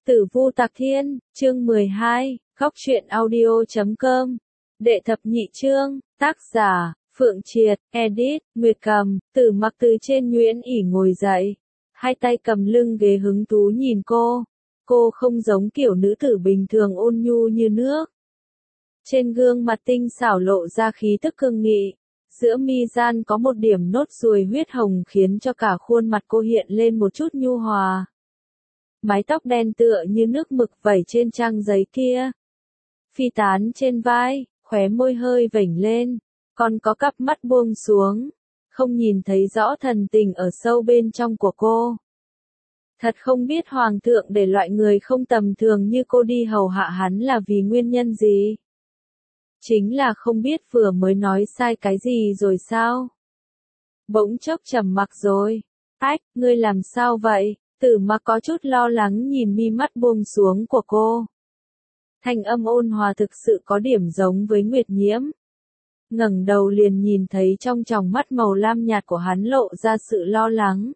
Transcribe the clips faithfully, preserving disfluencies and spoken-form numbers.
Tử Vu Tạc Thiên, chương mười hai, góc truyện audio chấm com. Đệ thập nhị chương, tác giả, Phượng Triệt, edit, Nguyệt Cầm. Tử Mặc từ trên nhuyễn ỉ ngồi dậy, hai tay cầm lưng ghế hứng thú nhìn cô. Cô không giống kiểu nữ tử bình thường ôn nhu như nước. Trên gương mặt tinh xảo lộ ra khí tức cương nghị. Giữa mi gian có một điểm nốt ruồi huyết hồng khiến cho cả khuôn mặt cô hiện lên một chút nhu hòa. Mái tóc đen tựa như nước mực vẩy trên trang giấy kia. Phi tán trên vai, khóe môi hơi vểnh lên, còn có cặp mắt buông xuống, không nhìn thấy rõ thần tình ở sâu bên trong của cô. Thật không biết hoàng thượng để loại người không tầm thường như cô đi hầu hạ hắn là vì nguyên nhân gì. Chính là không biết vừa mới nói sai cái gì rồi sao. Bỗng chốc trầm mặc rồi. Ách, ngươi làm sao vậy? Tử Mặc có chút lo lắng nhìn mi mắt buông xuống của cô. Thanh âm ôn hòa thực sự có điểm giống với Nguyệt Nhiễm. Ngẩng đầu liền nhìn thấy trong tròng mắt màu lam nhạt của hắn lộ ra sự lo lắng.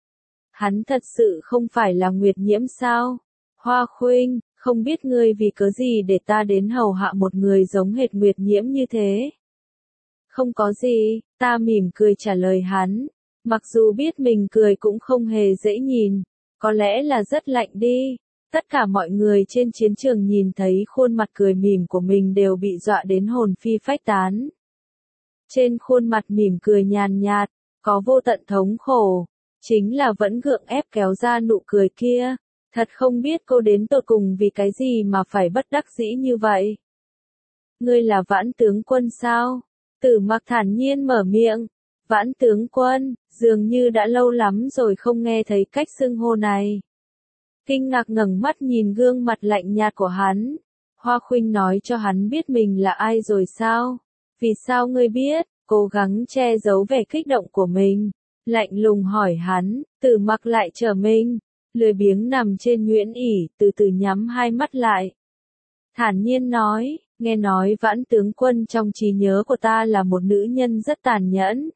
Hắn thật sự không phải là Nguyệt Nhiễm sao? Hoa Khuynh, không biết ngươi vì cớ gì để ta đến hầu hạ một người giống hệt Nguyệt Nhiễm như thế? Không có gì, ta mỉm cười trả lời hắn. Mặc dù biết mình cười cũng không hề dễ nhìn, có lẽ là rất lạnh đi. Tất cả mọi người trên chiến trường nhìn thấy khuôn mặt cười mỉm của mình đều bị dọa đến hồn phi phách tán. Trên khuôn mặt mỉm cười nhàn nhạt, có vô tận thống khổ, chính là vẫn gượng ép kéo ra nụ cười kia. Thật không biết cô đến tột cùng vì cái gì mà phải bất đắc dĩ như vậy. Ngươi là Vãn tướng quân sao? Tử Mặc thản nhiên mở miệng. Vãn tướng quân, dường như đã lâu lắm rồi không nghe thấy cách xưng hô này. Kinh ngạc ngẩng mắt nhìn gương mặt lạnh nhạt của hắn. Hoa Khuynh nói cho hắn biết mình là ai rồi sao? Vì sao ngươi biết? Cố gắng che giấu vẻ kích động của mình. Lạnh lùng hỏi hắn, Tử Mặc lại trở mình. Lười biếng nằm trên nhuyễn ỉ, từ từ nhắm hai mắt lại. Thản nhiên nói, nghe nói Vãn tướng quân trong trí nhớ của ta là một nữ nhân rất tàn nhẫn.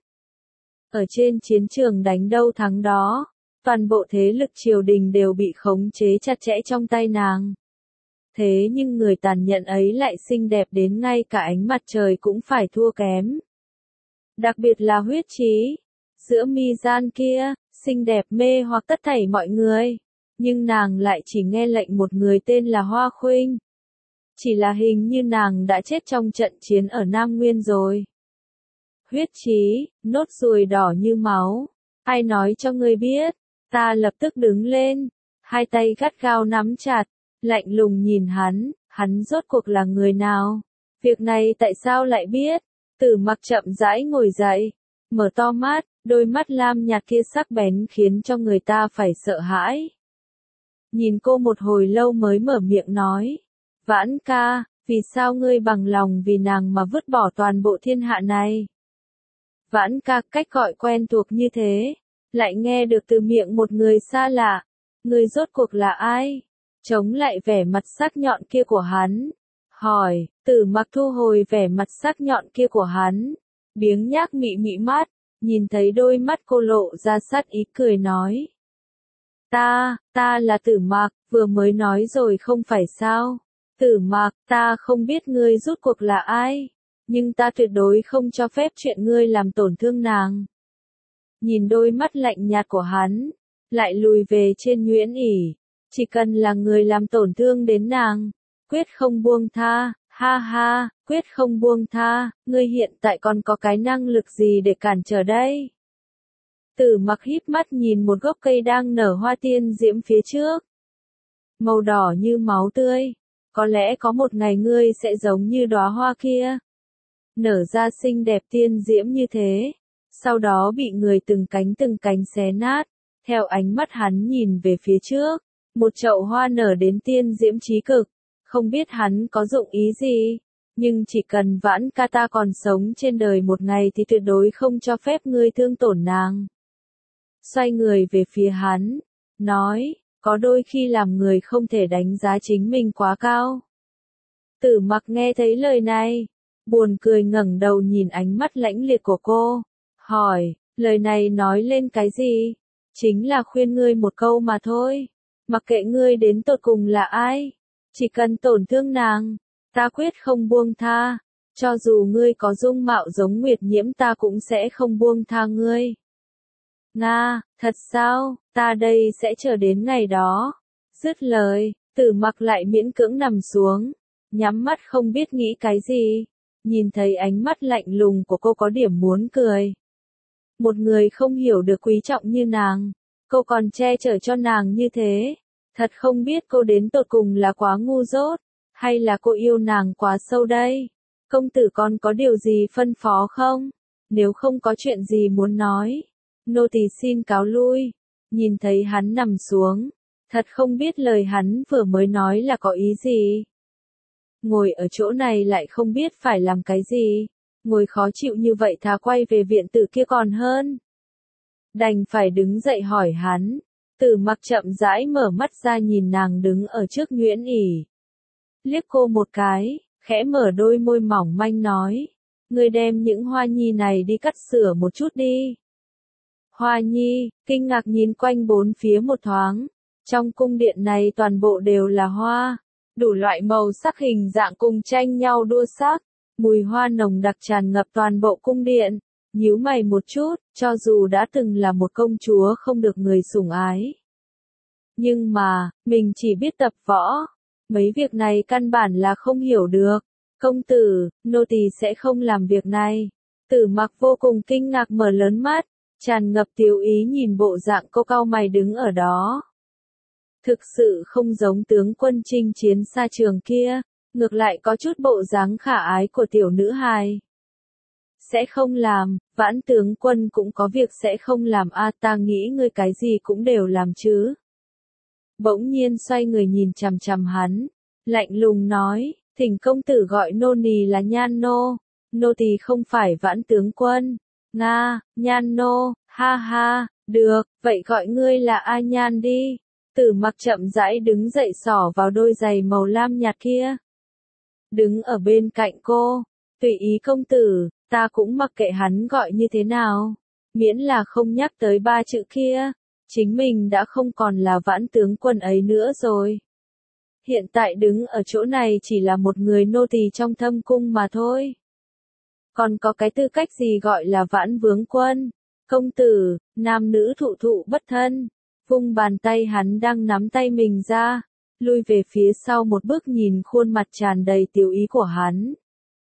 Ở trên chiến trường đánh đâu thắng đó, toàn bộ thế lực triều đình đều bị khống chế chặt chẽ trong tay nàng. Thế nhưng người tàn nhẫn ấy lại xinh đẹp đến ngay cả ánh mặt trời cũng phải thua kém. Đặc biệt là huyết trí, giữa mi gian kia, xinh đẹp mê hoặc tất thảy mọi người. Nhưng nàng lại chỉ nghe lệnh một người tên là Hoa Khuynh. Chỉ là hình như nàng đã chết trong trận chiến ở Nam Nguyên rồi. Huyết trí, nốt ruồi đỏ như máu. Ai nói cho ngươi biết? Ta lập tức đứng lên, hai tay gắt gao nắm chặt, lạnh lùng nhìn hắn, hắn rốt cuộc là người nào? Việc này tại sao lại biết? Tử Mặc chậm rãi ngồi dậy, mở to mắt, đôi mắt lam nhạt kia sắc bén khiến cho người ta phải sợ hãi. Nhìn cô một hồi lâu mới mở miệng nói, Vãn ca, vì sao ngươi bằng lòng vì nàng mà vứt bỏ toàn bộ thiên hạ này? Vãn ca, cách gọi quen thuộc như thế, lại nghe được từ miệng một người xa lạ. Người rốt cuộc là ai? Chống lại vẻ mặt sắc nhọn kia của hắn. Hỏi, Tử Mặc thu hồi vẻ mặt sắc nhọn kia của hắn. Biếng nhác mị mị mắt, nhìn thấy đôi mắt cô lộ ra sát ý cười nói. Ta, ta là Tử Mặc, vừa mới nói rồi không phải sao? Tử Mặc, ta không biết ngươi rốt cuộc là ai. Nhưng ta tuyệt đối không cho phép chuyện ngươi làm tổn thương nàng. Nhìn đôi mắt lạnh nhạt của hắn, lại lùi về trên nhuyễn ỉ. Chỉ cần là người làm tổn thương đến nàng, quyết không buông tha, ha ha, quyết không buông tha, ngươi hiện tại còn có cái năng lực gì để cản trở đây? Tử Mặc híp mắt nhìn một gốc cây đang nở hoa tiên diễm phía trước. Màu đỏ như máu tươi, có lẽ có một ngày ngươi sẽ giống như đóa hoa kia. Nở ra xinh đẹp tiên diễm như thế, sau đó bị người từng cánh từng cánh xé nát. Theo ánh mắt hắn nhìn về phía trước, một chậu hoa nở đến tiên diễm chí cực, không biết hắn có dụng ý gì, nhưng chỉ cần Vãn ca ta còn sống trên đời một ngày thì tuyệt đối không cho phép ngươi thương tổn nàng. Xoay người về phía hắn, nói, có đôi khi làm người không thể đánh giá chính mình quá cao. Tử Mặc nghe thấy lời này, buồn cười ngẩng đầu nhìn ánh mắt lãnh liệt của cô, hỏi, lời này nói lên cái gì? Chính là khuyên ngươi một câu mà thôi. Mặc kệ ngươi đến tột cùng là ai, chỉ cần tổn thương nàng, ta quyết không buông tha. Cho dù ngươi có dung mạo giống Nguyệt Nhiễm ta cũng sẽ không buông tha ngươi. Nga, thật sao, ta đây sẽ chờ đến ngày đó. Dứt lời, Tử Mặc lại miễn cưỡng nằm xuống, nhắm mắt không biết nghĩ cái gì. Nhìn thấy ánh mắt lạnh lùng của cô có điểm muốn cười. Một người không hiểu được quý trọng như nàng, cô còn che chở cho nàng như thế. Thật không biết cô đến tột cùng là quá ngu dốt, hay là cô yêu nàng quá sâu đây. Công tử còn có điều gì phân phó không? Nếu không có chuyện gì muốn nói, nô tỳ xin cáo lui. Nhìn thấy hắn nằm xuống, thật không biết lời hắn vừa mới nói là có ý gì. Ngồi ở chỗ này lại không biết phải làm cái gì, ngồi khó chịu như vậy thà quay về viện tử kia còn hơn. Đành phải đứng dậy hỏi hắn. Tử Mặc chậm rãi mở mắt ra nhìn nàng đứng ở trước nhuyễn ỉ. Liếc cô một cái, khẽ mở đôi môi mỏng manh nói. Ngươi đem những hoa nhi này đi cắt sửa một chút đi. Hoa nhi, kinh ngạc nhìn quanh bốn phía một thoáng. Trong cung điện này toàn bộ đều là hoa. Đủ loại màu sắc hình dạng cùng tranh nhau đua sắc. Mùi hoa nồng đặc tràn ngập toàn bộ cung điện. Nhíu mày một chút, cho dù đã từng là một công chúa không được người sủng ái. Nhưng mà, mình chỉ biết tập võ. Mấy việc này căn bản là không hiểu được. Công tử, nô tỳ sẽ không làm việc này. Tử Mặc vô cùng kinh ngạc mở lớn mắt, tràn ngập tiếu ý nhìn bộ dạng cô cau mày đứng ở đó. Thực sự không giống tướng quân chinh chiến xa trường kia, ngược lại có chút bộ dáng khả ái của tiểu nữ hài. Sẽ không làm, Vãn tướng quân cũng có việc sẽ không làm a ta nghĩ ngươi cái gì cũng đều làm chứ. Bỗng nhiên xoay người nhìn chằm chằm hắn, lạnh lùng nói, thỉnh công tử gọi nô nì là Nhan nô, nô tỳ không phải Vãn tướng quân. Nga, Nhan nô, ha ha, được, vậy gọi ngươi là A Nhan đi. Tử Mặc chậm rãi đứng dậy xỏ vào đôi giày màu lam nhạt kia. Đứng ở bên cạnh cô, tùy ý công tử, ta cũng mặc kệ hắn gọi như thế nào. Miễn là không nhắc tới ba chữ kia, chính mình đã không còn là Vãn tướng quân ấy nữa rồi. Hiện tại đứng ở chỗ này chỉ là một người nô tỳ trong thâm cung mà thôi. Còn có cái tư cách gì gọi là Vãn Vướng Quân? Công tử, nam nữ thụ thụ bất thân. Vung bàn tay hắn đang nắm tay mình ra, lui về phía sau một bước nhìn khuôn mặt tràn đầy tiểu ý của hắn.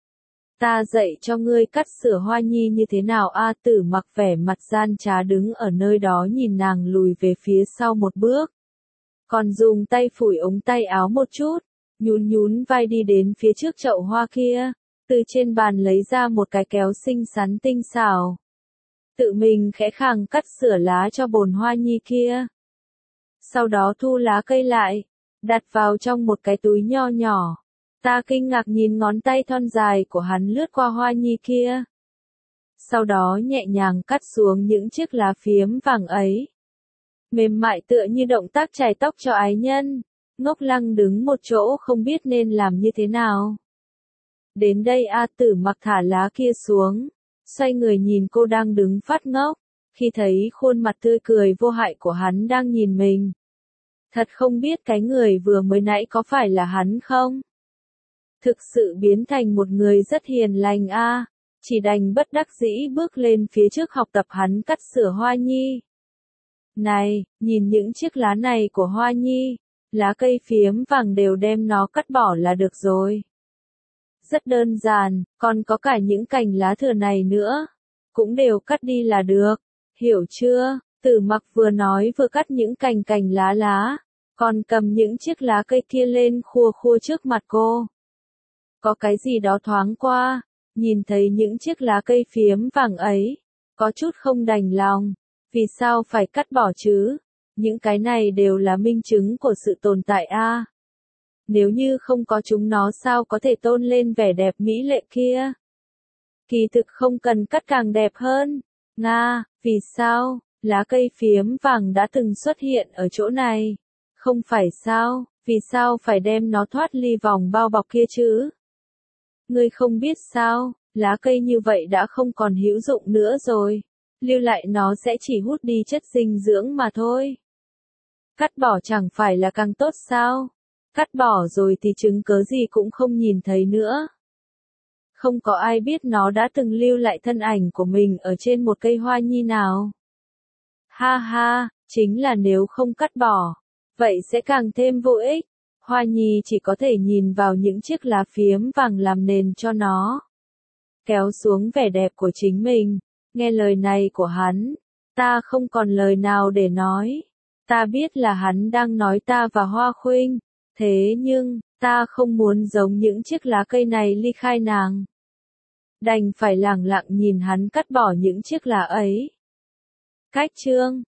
Ta dạy cho ngươi cắt sửa hoa nhi như thế nào a Tử Mặc vẻ mặt gian trá đứng ở nơi đó nhìn nàng lùi về phía sau một bước. Còn dùng tay phủi ống tay áo một chút, nhún nhún vai đi đến phía trước chậu hoa kia, từ trên bàn lấy ra một cái kéo xinh xắn tinh xảo. Tự mình khẽ khàng cắt sửa lá cho bồn hoa nhi kia. Sau đó thu lá cây lại, đặt vào trong một cái túi nho nhỏ. Ta kinh ngạc nhìn ngón tay thon dài của hắn lướt qua hoa nhi kia. Sau đó nhẹ nhàng cắt xuống những chiếc lá phiếm vàng ấy. Mềm mại tựa như động tác chải tóc cho ái nhân. Ngốc lăng đứng một chỗ không biết nên làm như thế nào. Đến đây A Tử Mặc thả lá kia xuống, xoay người nhìn cô đang đứng phát ngốc, khi thấy khuôn mặt tươi cười vô hại của hắn đang nhìn mình. Thật không biết cái người vừa mới nãy có phải là hắn không? Thực sự biến thành một người rất hiền lành a, chỉ đành bất đắc dĩ bước lên phía trước học tập hắn cắt sửa hoa nhi. Này, nhìn những chiếc lá này của hoa nhi, lá cây phiếm vàng đều đem nó cắt bỏ là được rồi. Rất đơn giản, còn có cả những cành lá thừa này nữa, cũng đều cắt đi là được, hiểu chưa? Tử Mặc vừa nói vừa cắt những cành cành lá lá, còn cầm những chiếc lá cây kia lên khua khua trước mặt cô. Có cái gì đó thoáng qua, nhìn thấy những chiếc lá cây phiếm vàng ấy, có chút không đành lòng, vì sao phải cắt bỏ chứ? Những cái này đều là minh chứng của sự tồn tại a. Nếu như không có chúng nó sao có thể tôn lên vẻ đẹp mỹ lệ kia? Kỳ thực không cần cắt càng đẹp hơn. Nga, vì sao? Lá cây phiếm vàng đã từng xuất hiện ở chỗ này. Không phải sao, vì sao phải đem nó thoát ly vòng bao bọc kia chứ? Ngươi không biết sao, lá cây như vậy đã không còn hữu dụng nữa rồi. Lưu lại nó sẽ chỉ hút đi chất dinh dưỡng mà thôi. Cắt bỏ chẳng phải là càng tốt sao? Cắt bỏ rồi thì chứng cớ gì cũng không nhìn thấy nữa. Không có ai biết nó đã từng lưu lại thân ảnh của mình ở trên một cây hoa nhi nào. Ha ha, chính là nếu không cắt bỏ, vậy sẽ càng thêm vô ích. Hoa nhi chỉ có thể nhìn vào những chiếc lá phiếm vàng làm nền cho nó. Kéo xuống vẻ đẹp của chính mình. Nghe lời này của hắn, ta không còn lời nào để nói. Ta biết là hắn đang nói ta và Hoa Khuynh, thế nhưng, ta không muốn giống những chiếc lá cây này ly khai nàng. Đành phải lẳng lặng nhìn hắn cắt bỏ những chiếc lá ấy. Cách chương